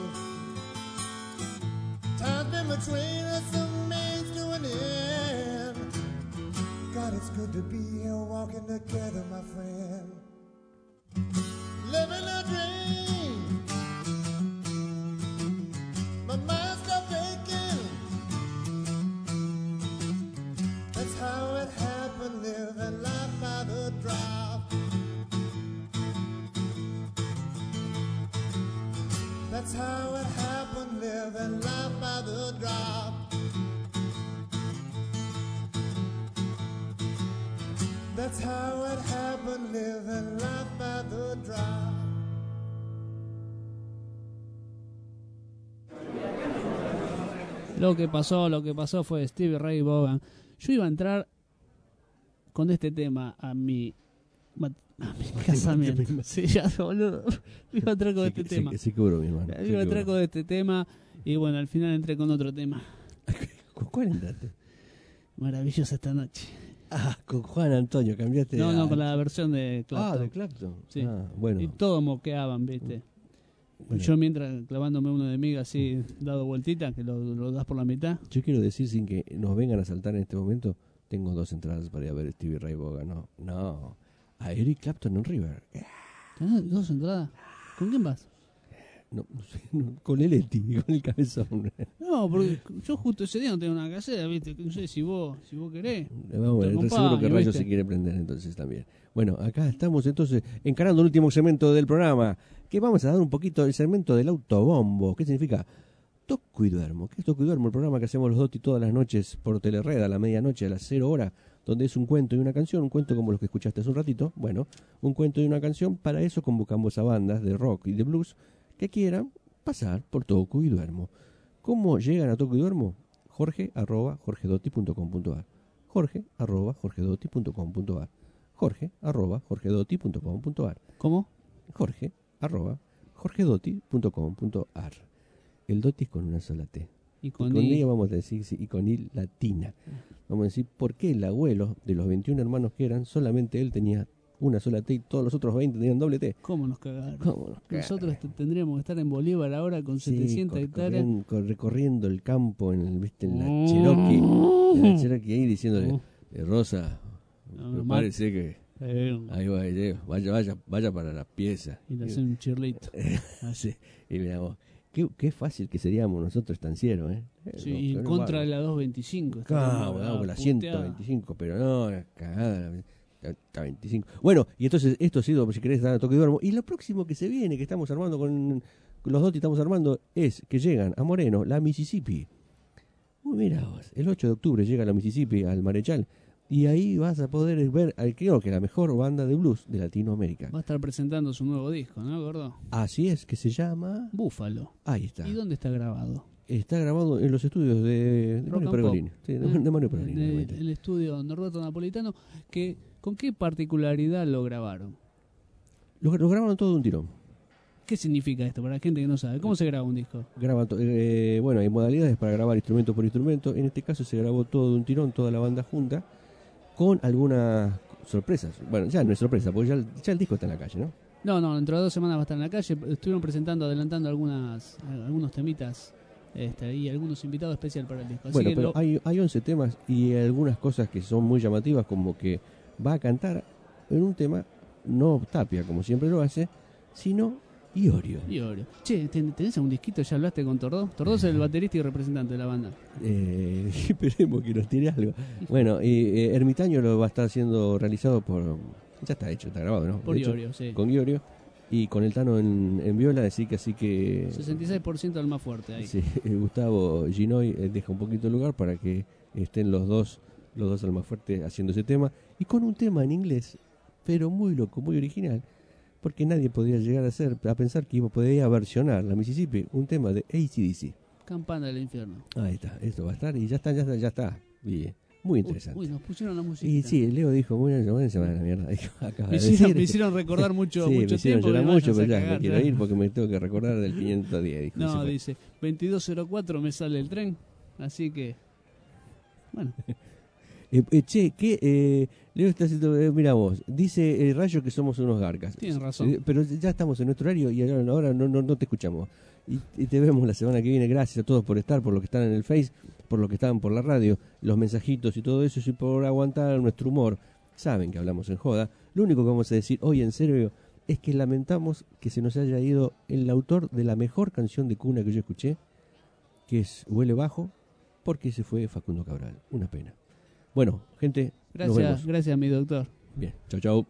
Speaker 19: Time's been between us, a means to an end. God, it's good to be here walking together, my friend. Living a dream. My mind stopped aching. That's how it happened, living life by the drop. That's how it happened, living life by the drop. That's how it happened, living life by the drop.
Speaker 3: Lo que pasó fue Stevie Ray Vaughan. Yo iba a entrar con este tema a mi casamiento. Sí, ya, boludo. Iba a entrar con este tema.
Speaker 2: Sí, seguro, mi hermano.
Speaker 3: Iba a entrar con este tema Y bueno, al final entré con otro tema.
Speaker 2: ¿Con cuál entraste?
Speaker 3: Maravillosa esta noche.
Speaker 2: Ah, con Juan Antonio, cambiaste.
Speaker 3: No, con la versión de Clapton.
Speaker 2: Ah, de Clapton.
Speaker 3: Sí.
Speaker 2: Ah, bueno.
Speaker 3: Y todos moqueaban, ¿viste?
Speaker 2: Bueno.
Speaker 3: Yo mientras clavándome uno de miga así, dado vueltita, que lo das por la mitad.
Speaker 2: Yo quiero decir, sin que nos vengan a saltar en este momento, tengo 2 entradas para ir a ver a Stevie Ray Vaughan. No. A Eric Clapton en River.
Speaker 3: ¿Tenés 2 entradas? ¿Con quién vas?
Speaker 2: No sé, con el Eti, con el cabezón.
Speaker 3: No, porque yo justo ese día no tengo nada que hacer, ¿viste? No sé si vos querés.
Speaker 2: Vamos a ver, seguro que Rayo se quiere prender entonces también. Bueno, acá estamos entonces encarando el último segmento del programa, que vamos a dar un poquito el segmento del autobombo. ¿Qué significa? Toco y duermo. ¿Qué es Toco y duermo? El programa que hacemos los Doti todas las noches por Telered a la medianoche, a las 0 horas, donde es un cuento y una canción, un cuento como los que escuchaste hace un ratito. Bueno, un cuento y una canción. Para eso convocamos a bandas de rock y de blues que quieran pasar por Toco y Duermo. ¿Cómo llegan a Toco y Duermo? Jorge@jorgedotti.com.ar Jorge@jorgedotti.com.ar Jorge@jorgedotti.com.ar
Speaker 3: ¿Cómo?
Speaker 2: Jorge@jorgedotti.com.ar. El Dotti es con una sola T.
Speaker 3: Y con
Speaker 2: I vamos a decir, sí, y con I latina. Vamos a decir, ¿por qué el abuelo de los 21 hermanos que eran, solamente él tenía una sola T y todos los otros 20 tenían doble T?
Speaker 3: ¿Cómo nos cagaron? Nosotros tendríamos que estar en Bolívar ahora con 700 hectáreas.
Speaker 2: Recorriendo el campo en la Cherokee. En la Cherokee ahí diciéndole, Rosa, parece que ahí vaya para la pieza.
Speaker 3: Y le hacen un chirlito.
Speaker 2: Sí. Y le damos, qué fácil que seríamos nosotros estancieros, ¿eh?
Speaker 3: Sí, no, contra de la 225.
Speaker 2: Claro, con la 125, pero no, cagada. 25. Bueno, y entonces esto ha sido, si querés, dar a Toque y Duermo. Y lo próximo que se viene, que estamos armando con los Doti, estamos armando, es que llegan a Moreno, la Mississippi. Mira vos, el 8 de octubre llega a la Mississippi, al Marechal, y ahí vas a poder ver, creo que la mejor banda de blues de Latinoamérica.
Speaker 3: Va a estar presentando su nuevo disco, ¿no, gordo?
Speaker 2: Así es, que se llama
Speaker 3: Búfalo.
Speaker 2: Ahí está.
Speaker 3: ¿Y dónde está grabado?
Speaker 2: Está grabado en los estudios de Manuel Pergolini. Sí, de Manuel Pergolini.
Speaker 3: El estudio Norberto Napolitano, que ¿con qué particularidad lo grabaron?
Speaker 2: Lo grabaron todo de un tirón.
Speaker 3: ¿Qué significa esto para la gente que no sabe? ¿Cómo se graba un disco?
Speaker 2: Bueno, hay modalidades para grabar instrumento por instrumento. En este caso se grabó todo de un tirón, toda la banda junta, con algunas sorpresas. Bueno, ya no es sorpresa, porque ya el disco está en la calle, ¿no?
Speaker 3: No, dentro de 2 semanas va a estar en la calle. Estuvieron adelantando algunos temitas y algunos invitados especiales para el disco. Así
Speaker 2: bueno,
Speaker 3: que
Speaker 2: pero hay 11 temas y algunas cosas que son muy llamativas, como que va a cantar en un tema, no Tapia, como siempre lo hace, sino Iorio.
Speaker 3: Che, ¿tenés algún disquito? ¿Ya hablaste con Tordó? Tordó es el baterista y representante de la banda.
Speaker 2: Esperemos que nos tire algo. Bueno, Ermitaño lo va a estar siendo realizado por... Ya está hecho, está grabado, ¿no?
Speaker 3: Por Iorio, sí.
Speaker 2: Con Iorio y con el Tano en viola, así que
Speaker 3: 66% al más fuerte ahí.
Speaker 2: Sí, Gustavo Ginoy deja un poquito de lugar para que estén los dos al más fuerte haciendo ese tema, y con un tema en inglés, pero muy loco, muy original, porque nadie podría llegar a pensar que podía versionar la Mississippi, un tema de AC/DC.
Speaker 3: Campana del infierno.
Speaker 2: Ahí está, esto va a estar, y ya está. Bien. Muy interesante.
Speaker 3: Uy, nos pusieron la música.
Speaker 2: Y sí, Leo dijo, bueno, se van a la mierda.
Speaker 3: Me hicieron recordar mucho
Speaker 2: me hicieron
Speaker 3: tiempo.
Speaker 2: Llorar mucho, pero ya me quiero ir porque me tengo que recordar del 510. Dijo,
Speaker 3: no, dice, 22:04 me sale el tren, así que, bueno.
Speaker 2: Leo está haciendo, mira vos, dice Rayo que somos unos garcas.
Speaker 3: Tienes razón.
Speaker 2: Pero ya estamos en nuestro horario y ahora no te escuchamos. Y te vemos la semana que viene. Gracias a todos por estar, por los que están en el Face, por los que están por la radio, los mensajitos y todo eso, y por aguantar nuestro humor. Saben que hablamos en joda. Lo único que vamos a decir hoy en serio es que lamentamos que se nos haya ido el autor de la mejor canción de cuna que yo escuché, que es Huele Bajo, porque se fue Facundo Cabral. Una pena. Bueno, gente, nos vemos.
Speaker 3: Gracias, mi doctor.
Speaker 2: Bien, chau.